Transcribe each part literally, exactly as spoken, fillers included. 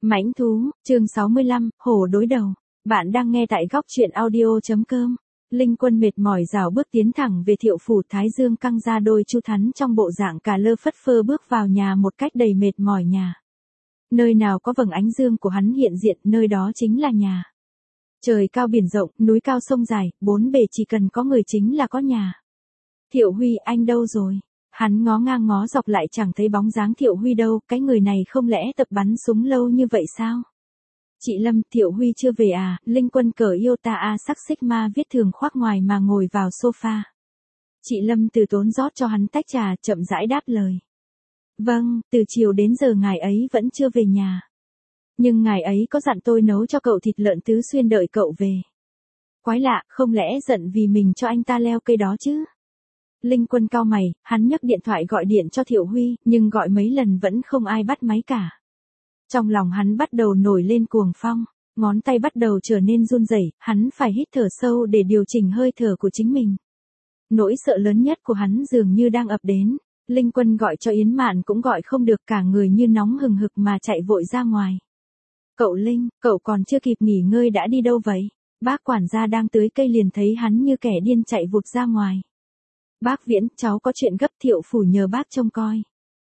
Mãnh thú, chương sáu mươi lăm, hổ đối đầu. Bạn đang nghe tại góc truyện audio.com. Linh Quân mệt mỏi rảo bước tiến thẳng về Thiệu phủ, thái dương căng ra đôi chu thắn trong bộ dạng cà lơ phất phơ bước vào nhà một cách đầy mệt mỏi nhà. Nơi nào có vầng ánh dương của hắn hiện diện, nơi đó chính là nhà. Trời cao biển rộng, núi cao sông dài, bốn bề chỉ cần có người chính là có nhà. Thiệu Huy, anh đâu rồi? Hắn ngó ngang ngó dọc lại chẳng thấy bóng dáng Thiệu Huy đâu, cái người này không lẽ tập bắn súng lâu như vậy sao? Chị Lâm, Thiệu Huy chưa về à? Linh Quân cởi Iota A sắc Sigma viết thường khoác ngoài mà ngồi vào sofa. Chị Lâm từ tốn rót cho hắn tách trà, chậm rãi đáp lời. Vâng, từ chiều đến giờ ngài ấy vẫn chưa về nhà. Nhưng ngài ấy có dặn tôi nấu cho cậu thịt lợn tứ xuyên đợi cậu về. Quái lạ, không lẽ giận vì mình cho anh ta leo cây đó chứ? Linh Quân cau mày, hắn nhấc điện thoại gọi điện cho Thiệu Huy, nhưng gọi mấy lần vẫn không ai bắt máy cả. Trong lòng hắn bắt đầu nổi lên cuồng phong, ngón tay bắt đầu trở nên run rẩy, hắn phải hít thở sâu để điều chỉnh hơi thở của chính mình. Nỗi sợ lớn nhất của hắn dường như đang ập đến. Linh Quân gọi cho Yến Mạn cũng gọi không được, cả người như nóng hừng hực mà chạy vội ra ngoài. Cậu Linh, cậu còn chưa kịp nghỉ ngơi đã đi đâu vậy? Bác quản gia đang tưới cây liền thấy hắn như kẻ điên chạy vụt ra ngoài. Bác Viễn, cháu có chuyện gấp, Thiệu phủ nhờ bác trông coi.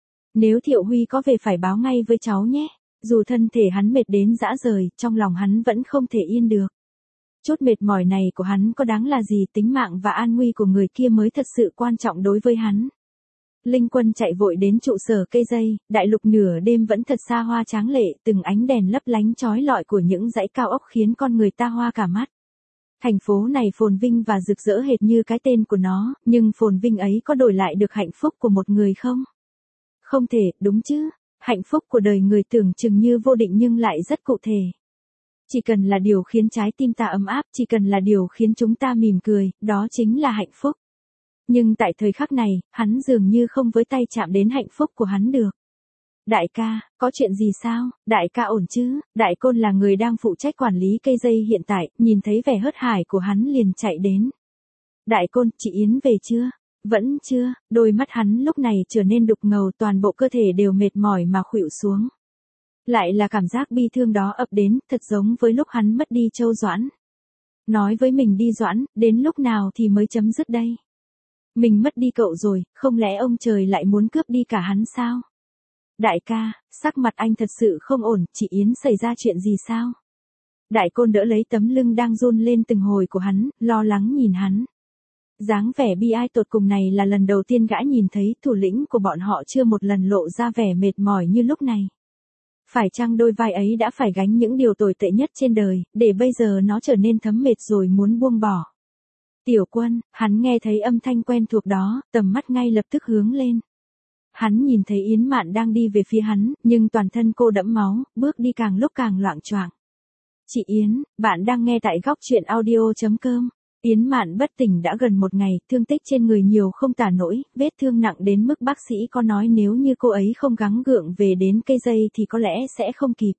Nếu Thiệu Huy có về phải báo ngay với cháu nhé. Dù thân thể hắn mệt đến rã rời, trong lòng hắn vẫn không thể yên được. Chút mệt mỏi này của hắn có đáng là gì, tính mạng và an nguy của người kia mới thật sự quan trọng đối với hắn. Linh Quân chạy vội đến trụ sở cây dây, đại lục nửa đêm vẫn thật xa hoa tráng lệ, từng ánh đèn lấp lánh chói lọi của những dãy cao ốc khiến con người ta hoa cả mắt. Thành phố này phồn vinh và rực rỡ hệt như cái tên của nó, nhưng phồn vinh ấy có đổi lại được hạnh phúc của một người không? Không thể, đúng chứ? Hạnh phúc của đời người tưởng chừng như vô định nhưng lại rất cụ thể. Chỉ cần là điều khiến trái tim ta ấm áp, chỉ cần là điều khiến chúng ta mỉm cười, đó chính là hạnh phúc. Nhưng tại thời khắc này, hắn dường như không với tay chạm đến hạnh phúc của hắn được. Đại ca, có chuyện gì sao? Đại ca ổn chứ? Đại Côn là người đang phụ trách quản lý cây dây hiện tại, nhìn thấy vẻ hớt hải của hắn liền chạy đến. Đại Côn, chị Yến về chưa? Vẫn chưa, đôi mắt hắn lúc này trở nên đục ngầu, toàn bộ cơ thể đều mệt mỏi mà khuỵu xuống. Lại là cảm giác bi thương đó ập đến, thật giống với lúc hắn mất đi Châu Doãn. Nói với mình đi Doãn, đến lúc nào thì mới chấm dứt đây? Mình mất đi cậu rồi, không lẽ ông trời lại muốn cướp đi cả hắn sao? Đại ca, sắc mặt anh thật sự không ổn, chị Yến xảy ra chuyện gì sao? Đại Côn đỡ lấy tấm lưng đang run lên từng hồi của hắn, lo lắng nhìn hắn. Dáng vẻ bi ai tột cùng này là lần đầu tiên gã nhìn thấy, thủ lĩnh của bọn họ chưa một lần lộ ra vẻ mệt mỏi như lúc này. Phải chăng đôi vai ấy đã phải gánh những điều tồi tệ nhất trên đời, để bây giờ nó trở nên thấm mệt rồi muốn buông bỏ. Tiểu Quân, hắn nghe thấy âm thanh quen thuộc đó, tầm mắt ngay lập tức hướng lên. Hắn nhìn thấy Yến Mạn đang đi về phía hắn, nhưng toàn thân cô đẫm máu, bước đi càng lúc càng loạng choạng. Chị Yến, bạn đang nghe tại góc truyện audio.com. Yến Mạn bất tỉnh đã gần một ngày, thương tích trên người nhiều không tả nổi, vết thương nặng đến mức bác sĩ có nói nếu như cô ấy không gắng gượng về đến cây dây thì có lẽ sẽ không kịp.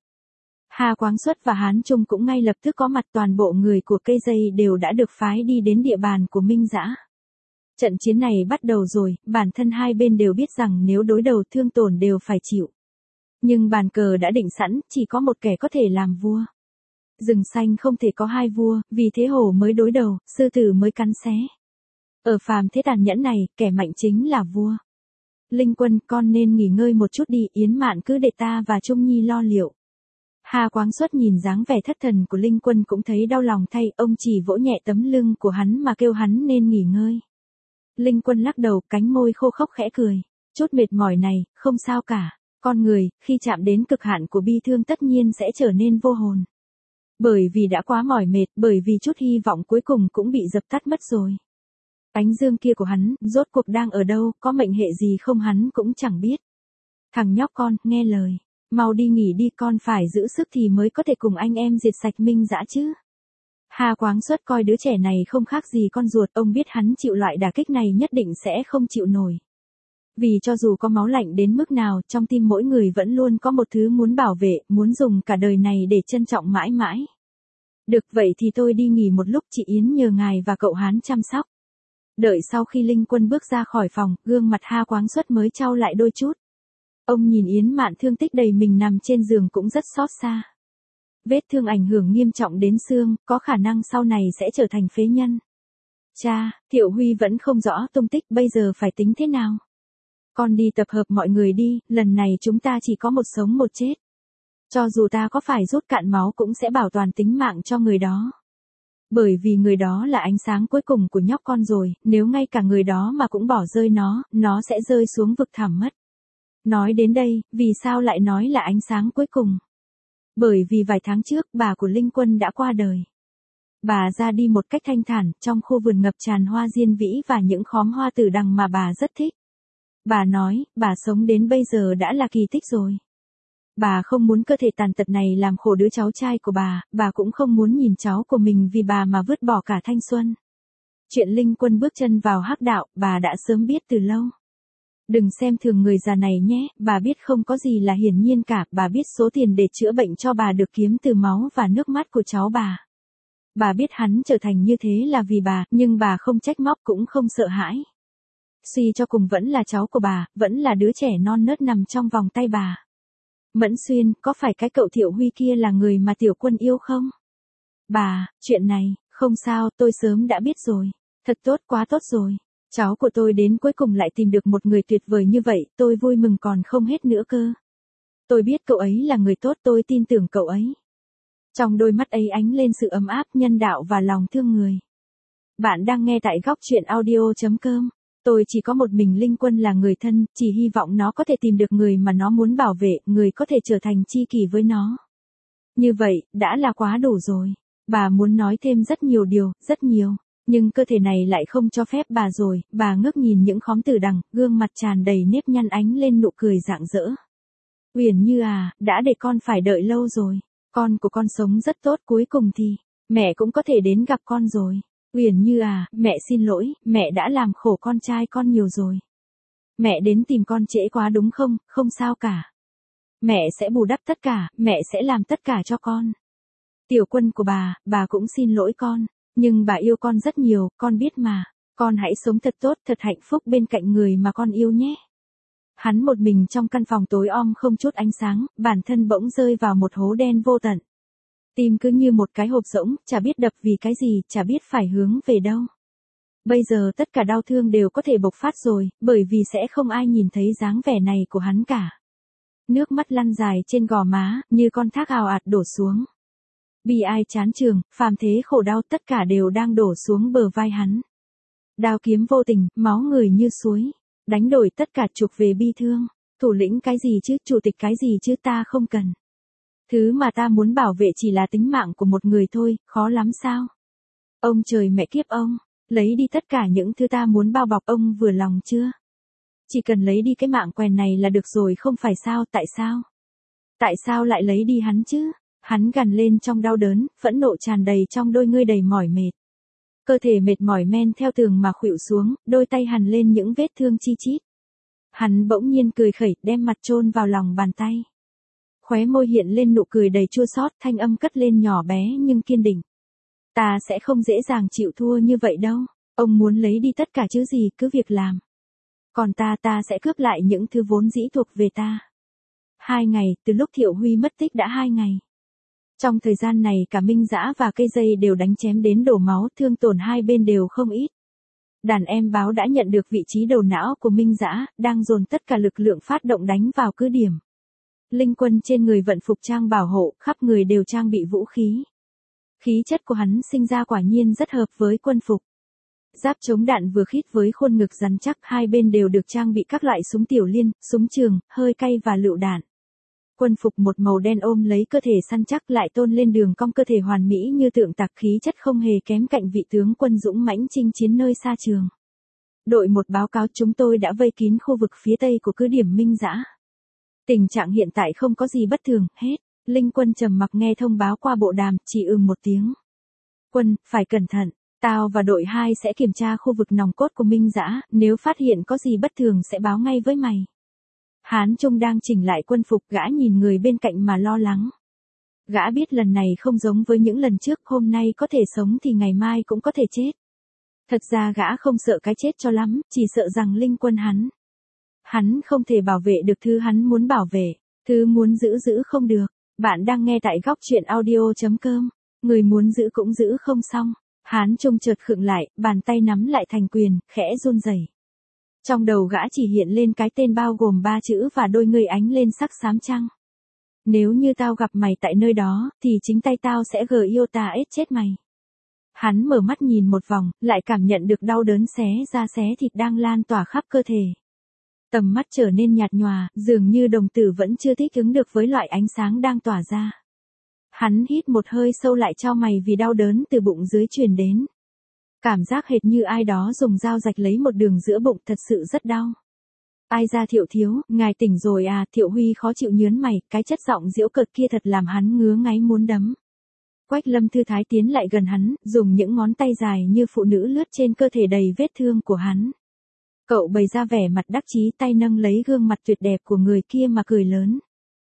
Hà Quáng Xuất và Hán Trung cũng ngay lập tức có mặt, toàn bộ người của cây dây đều đã được phái đi đến địa bàn của Minh Dã. Trận chiến này bắt đầu rồi, bản thân hai bên đều biết rằng nếu đối đầu thương tổn đều phải chịu. Nhưng bàn cờ đã định sẵn, chỉ có một kẻ có thể làm vua. Rừng xanh không thể có hai vua, vì thế hổ mới đối đầu, sư tử mới cắn xé. Ở phàm thế tàn nhẫn này, kẻ mạnh chính là vua. Linh Quân, con nên nghỉ ngơi một chút đi, Yến Mạn cứ để ta và Trung Nhi lo liệu. Hà Quáng Xuất nhìn dáng vẻ thất thần của Linh Quân cũng thấy đau lòng thay, ông chỉ vỗ nhẹ tấm lưng của hắn mà kêu hắn nên nghỉ ngơi. Linh Quân lắc đầu, cánh môi khô khốc khẽ cười. Chút mệt mỏi này, không sao cả. Con người, khi chạm đến cực hạn của bi thương tất nhiên sẽ trở nên vô hồn. Bởi vì đã quá mỏi mệt, bởi vì chút hy vọng cuối cùng cũng bị dập tắt mất rồi. Ánh dương kia của hắn, rốt cuộc đang ở đâu, có mệnh hệ gì không hắn cũng chẳng biết. Thằng nhóc con, nghe lời. Mau đi nghỉ đi, con phải giữ sức thì mới có thể cùng anh em diệt sạch Minh Dã chứ. Hà Quáng Xuất coi đứa trẻ này không khác gì con ruột, ông biết hắn chịu loại đả kích này nhất định sẽ không chịu nổi. Vì cho dù có máu lạnh đến mức nào, trong tim mỗi người vẫn luôn có một thứ muốn bảo vệ, muốn dùng cả đời này để trân trọng mãi mãi. Được vậy thì tôi đi nghỉ một lúc, chị Yến nhờ ngài và cậu Hán chăm sóc. Đợi sau khi Linh Quân bước ra khỏi phòng, gương mặt Hà Quáng Xuất mới trao lại đôi chút. Ông nhìn Yến Mạn thương tích đầy mình nằm trên giường cũng rất xót xa. Vết thương ảnh hưởng nghiêm trọng đến xương, có khả năng sau này sẽ trở thành phế nhân. Cha, Thiệu Huy vẫn không rõ tung tích, bây giờ phải tính thế nào? Con đi tập hợp mọi người đi, lần này chúng ta chỉ có một sống một chết. Cho dù ta có phải rút cạn máu cũng sẽ bảo toàn tính mạng cho người đó. Bởi vì người đó là ánh sáng cuối cùng của nhóc con rồi, nếu ngay cả người đó mà cũng bỏ rơi nó, nó sẽ rơi xuống vực thẳm mất. Nói đến đây, vì sao lại nói là ánh sáng cuối cùng? Bởi vì vài tháng trước bà của Linh Quân đã qua đời. Bà ra đi một cách thanh thản, trong khu vườn ngập tràn hoa diên vĩ và những khóm hoa tử đằng mà bà rất thích. Bà nói, bà sống đến bây giờ đã là kỳ tích rồi. Bà không muốn cơ thể tàn tật này làm khổ đứa cháu trai của bà, bà cũng không muốn nhìn cháu của mình vì bà mà vứt bỏ cả thanh xuân. Chuyện Linh Quân bước chân vào hắc đạo, bà đã sớm biết từ lâu. Đừng xem thường người già này nhé, bà biết không có gì là hiển nhiên cả, bà biết số tiền để chữa bệnh cho bà được kiếm từ máu và nước mắt của cháu bà. Bà biết hắn trở thành như thế là vì bà, nhưng bà không trách móc cũng không sợ hãi. Suy cho cùng vẫn là cháu của bà, vẫn là đứa trẻ non nớt nằm trong vòng tay bà. Mẫn Xuyên, có phải cái cậu Thiệu Huy kia là người mà Tiểu Quân yêu không? Bà, chuyện này, không sao, tôi sớm đã biết rồi. Thật tốt, quá tốt rồi. Cháu của tôi đến cuối cùng lại tìm được một người tuyệt vời như vậy, tôi vui mừng còn không hết nữa cơ. Tôi biết cậu ấy là người tốt, tôi tin tưởng cậu ấy. Trong đôi mắt ấy ánh lên sự ấm áp, nhân đạo và lòng thương người. Bạn đang nghe tại góc truyện audio chấm com. Tôi chỉ có một mình Linh Quân là người thân, chỉ hy vọng nó có thể tìm được người mà nó muốn bảo vệ, người có thể trở thành tri kỷ với nó. Như vậy, đã là quá đủ rồi. Bà muốn nói thêm rất nhiều điều, rất nhiều. Nhưng cơ thể này lại không cho phép bà rồi, bà ngước nhìn những khóm tử đằng, gương mặt tràn đầy nếp nhăn ánh lên nụ cười rạng rỡ. Uyển Như à, đã để con phải đợi lâu rồi. Con của con sống rất tốt, cuối cùng thì, mẹ cũng có thể đến gặp con rồi. Uyển Như à, mẹ xin lỗi, mẹ đã làm khổ con trai con nhiều rồi. Mẹ đến tìm con trễ quá đúng không, không sao cả. Mẹ sẽ bù đắp tất cả, mẹ sẽ làm tất cả cho con. Tiểu Quân của bà, bà cũng xin lỗi con. Nhưng bà yêu con rất nhiều, con biết mà. Con hãy sống thật tốt, thật hạnh phúc bên cạnh người mà con yêu nhé. Hắn một mình trong căn phòng tối om không chút ánh sáng, bản thân bỗng rơi vào một hố đen vô tận. Tim cứ như một cái hộp rỗng, chả biết đập vì cái gì, chả biết phải hướng về đâu. Bây giờ tất cả đau thương đều có thể bộc phát rồi, bởi vì sẽ không ai nhìn thấy dáng vẻ này của hắn cả. Nước mắt lăn dài trên gò má, như con thác ào ạt đổ xuống. Bi ai chán trường, phàm thế khổ đau tất cả đều đang đổ xuống bờ vai hắn. Đao kiếm vô tình, máu người như suối. Đánh đổi tất cả trục về bi thương. Thủ lĩnh cái gì chứ, chủ tịch cái gì chứ, ta không cần. Thứ mà ta muốn bảo vệ chỉ là tính mạng của một người thôi, khó lắm sao? Ông trời mẹ kiếp ông, lấy đi tất cả những thứ ta muốn bao bọc, ông vừa lòng chưa? Chỉ cần lấy đi cái mạng quèn này là được rồi không phải sao, tại sao? Tại sao lại lấy đi hắn chứ? Hắn gằn lên trong đau đớn, phẫn nộ tràn đầy trong đôi ngươi đầy mỏi mệt. Cơ thể mệt mỏi men theo tường mà khuỵu xuống, đôi tay hằn lên những vết thương chi chít. Hắn bỗng nhiên cười khẩy, đem mặt chôn vào lòng bàn tay. Khóe môi hiện lên nụ cười đầy chua xót, thanh âm cất lên nhỏ bé nhưng kiên định. Ta sẽ không dễ dàng chịu thua như vậy đâu. Ông muốn lấy đi tất cả chứ gì, cứ việc làm. Còn ta ta sẽ cướp lại những thứ vốn dĩ thuộc về ta. Hai ngày, từ lúc Thiệu Huy mất tích đã hai ngày. Trong thời gian này cả Minh Dã và cây dây đều đánh chém đến đổ máu, thương tổn hai bên đều không ít. Đàn em báo đã nhận được vị trí đầu não của Minh Dã, đang dồn tất cả lực lượng phát động đánh vào cứ điểm. Linh Quân trên người vận phục trang bảo hộ, khắp người đều trang bị vũ khí. Khí chất của hắn sinh ra quả nhiên rất hợp với quân phục. Giáp chống đạn vừa khít với khuôn ngực rắn chắc, hai bên đều được trang bị các loại súng tiểu liên, súng trường, hơi cay và lựu đạn. Quân phục một màu đen ôm lấy cơ thể săn chắc lại tôn lên đường cong cơ thể hoàn mỹ như tượng tạc, khí chất không hề kém cạnh vị tướng quân dũng mãnh chinh chiến nơi xa trường. Đội một báo cáo chúng tôi đã vây kín khu vực phía tây của cứ điểm Minh Dã. Tình trạng hiện tại không có gì bất thường, hết. Linh Quân trầm mặc nghe thông báo qua bộ đàm, chỉ ừm một tiếng. Quân, phải cẩn thận, tao và đội hai sẽ kiểm tra khu vực nòng cốt của Minh Dã, nếu phát hiện có gì bất thường sẽ báo ngay với mày. Hán Trung đang chỉnh lại quân phục, gã nhìn người bên cạnh mà lo lắng. Gã biết lần này không giống với những lần trước, hôm nay có thể sống thì ngày mai cũng có thể chết. Thật ra gã không sợ cái chết cho lắm, chỉ sợ rằng Linh Quân hắn. Hắn không thể bảo vệ được thứ hắn muốn bảo vệ, thứ muốn giữ giữ không được. Bạn đang nghe tại góc truyện audio.com. Người muốn giữ cũng giữ không xong. Hán Trung chợt khựng lại, bàn tay nắm lại thành quyền, khẽ run rẩy. Trong đầu gã chỉ hiện lên cái tên bao gồm ba chữ và đôi người ánh lên sắc xám trăng. Nếu như tao gặp mày tại nơi đó, thì chính tay tao sẽ gờ yêu ta ết chết mày. Hắn mở mắt nhìn một vòng, lại cảm nhận được đau đớn xé da xé thịt đang lan tỏa khắp cơ thể. Tầm mắt trở nên nhạt nhòa, dường như đồng tử vẫn chưa thích ứng được với loại ánh sáng đang tỏa ra. Hắn hít một hơi sâu lại chau mày vì đau đớn từ bụng dưới truyền đến. Cảm giác hệt như ai đó dùng dao rạch lấy một đường giữa bụng, thật sự rất đau. Ai ra Thiệu thiếu, ngài tỉnh rồi à? Thiệu Huy khó chịu nhớn mày, cái chất giọng giễu cợt kia thật làm hắn ngứa ngáy muốn đấm. Quách Lâm thư thái tiến lại gần hắn, dùng những ngón tay dài như phụ nữ lướt trên cơ thể đầy vết thương của hắn. Cậu bày ra vẻ mặt đắc chí, tay nâng lấy gương mặt tuyệt đẹp của người kia mà cười lớn.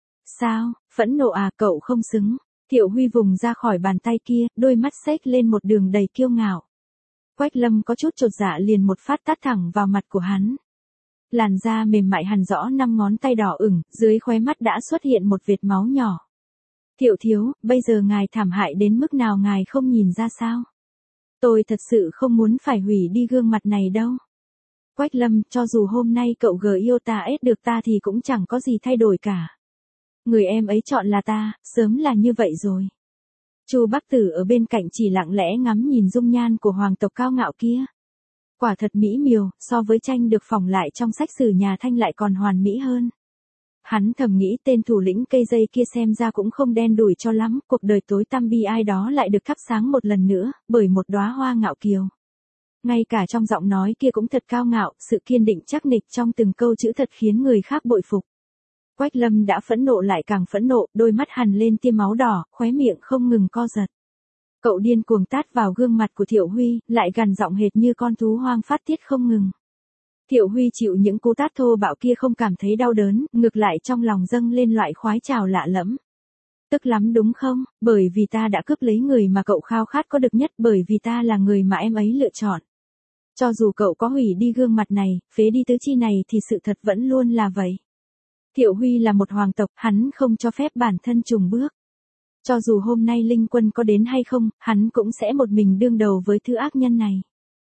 Sao, phẫn nộ à? Cậu không xứng. Thiệu Huy vùng ra khỏi bàn tay kia, đôi mắt xếch lên một đường đầy kiêu ngạo. Quách Lâm có chút chột dạ liền một phát tát thẳng vào mặt của hắn. Làn da mềm mại hằn rõ năm ngón tay đỏ ửng, dưới khóe mắt đã xuất hiện một vệt máu nhỏ. Thiệu thiếu, bây giờ ngài thảm hại đến mức nào ngài không nhìn ra sao? Tôi thật sự không muốn phải hủy đi gương mặt này đâu. Quách Lâm, cho dù hôm nay cậu gờ yêu ta ết được ta thì cũng chẳng có gì thay đổi cả. Người em ấy chọn là ta, sớm là như vậy rồi. Chu Bắc Tử ở bên cạnh chỉ lặng lẽ ngắm nhìn dung nhan của hoàng tộc cao ngạo kia. Quả thật mỹ miều, so với tranh được phỏng lại trong sách sử nhà Thanh lại còn hoàn mỹ hơn. Hắn thầm nghĩ tên thủ lĩnh cây dây kia xem ra cũng không đen đủi cho lắm, cuộc đời tối tăm bi ai đó lại được thắp sáng một lần nữa, bởi một đóa hoa ngạo kiều. Ngay cả trong giọng nói kia cũng thật cao ngạo, sự kiên định chắc nịch trong từng câu chữ thật khiến người khác bội phục. Quách Lâm đã phẫn nộ lại càng phẫn nộ, đôi mắt hằn lên tia máu đỏ, khóe miệng không ngừng co giật. Cậu điên cuồng tát vào gương mặt của Thiệu Huy, lại gằn giọng hệt như con thú hoang phát tiết không ngừng. Thiệu Huy chịu những cú tát thô bạo kia không cảm thấy đau đớn, ngược lại trong lòng dâng lên loại khoái trào lạ lẫm. Tức lắm đúng không? Bởi vì ta đã cướp lấy người mà cậu khao khát có được nhất, bởi vì ta là người mà em ấy lựa chọn. Cho dù cậu có hủy đi gương mặt này, phế đi tứ chi này thì sự thật vẫn luôn là vậy. Thiệu Huy là một hoàng tộc, hắn không cho phép bản thân chùng bước. Cho dù hôm nay Linh Quân có đến hay không, hắn cũng sẽ một mình đương đầu với thứ ác nhân này.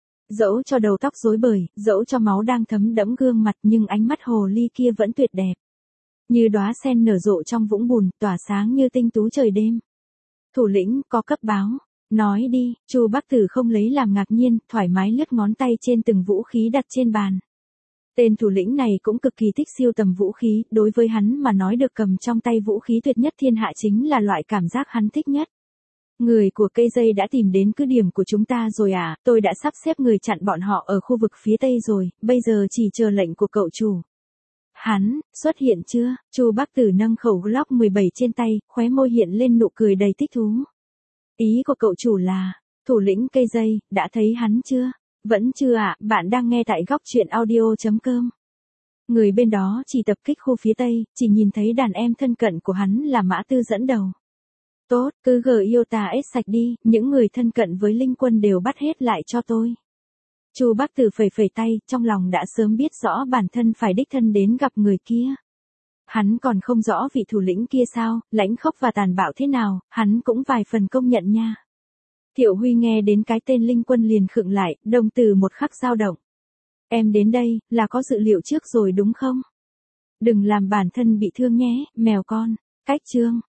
Dẫu cho đầu tóc rối bời, dẫu cho máu đang thấm đẫm gương mặt nhưng ánh mắt hồ ly kia vẫn tuyệt đẹp. Như đóa sen nở rộ trong vũng bùn, tỏa sáng như tinh tú trời đêm. Thủ lĩnh, có cấp báo. Nói đi, Chu Bắc Tử không lấy làm ngạc nhiên, thoải mái lướt ngón tay trên từng vũ khí đặt trên bàn. Tên thủ lĩnh này cũng cực kỳ thích siêu tầm vũ khí, đối với hắn mà nói được cầm trong tay vũ khí tuyệt nhất thiên hạ chính là loại cảm giác hắn thích nhất. Người của cây dây đã tìm đến cứ điểm của chúng ta rồi à, tôi đã sắp xếp người chặn bọn họ ở khu vực phía tây rồi, bây giờ chỉ chờ lệnh của cậu chủ. Hắn, xuất hiện chưa? Chu Bắc Tử nâng khẩu Glock mười bảy trên tay, khóe môi hiện lên nụ cười đầy thích thú. Ý của cậu chủ là, thủ lĩnh cây dây, đã thấy hắn chưa? Vẫn chưa ạ, à, bạn đang nghe tại góc truyện audio.com. Người bên đó chỉ tập kích khu phía tây, chỉ nhìn thấy đàn em thân cận của hắn là Mã Tư dẫn đầu. Tốt, cứ gờ yêu ta ết sạch đi, những người thân cận với Linh Quân đều bắt hết lại cho tôi. Chu Bắc Tử phẩy phẩy tay, trong lòng đã sớm biết rõ bản thân phải đích thân đến gặp người kia. Hắn còn không rõ vị thủ lĩnh kia sao, lãnh khốc và tàn bạo thế nào, hắn cũng vài phần công nhận nha. Thiệu Huy nghe đến cái tên Linh Quân liền khựng lại, đồng tử một khắc dao động. Em đến đây, là có dự liệu trước rồi đúng không? Đừng làm bản thân bị thương nhé, mèo con. Cách chương.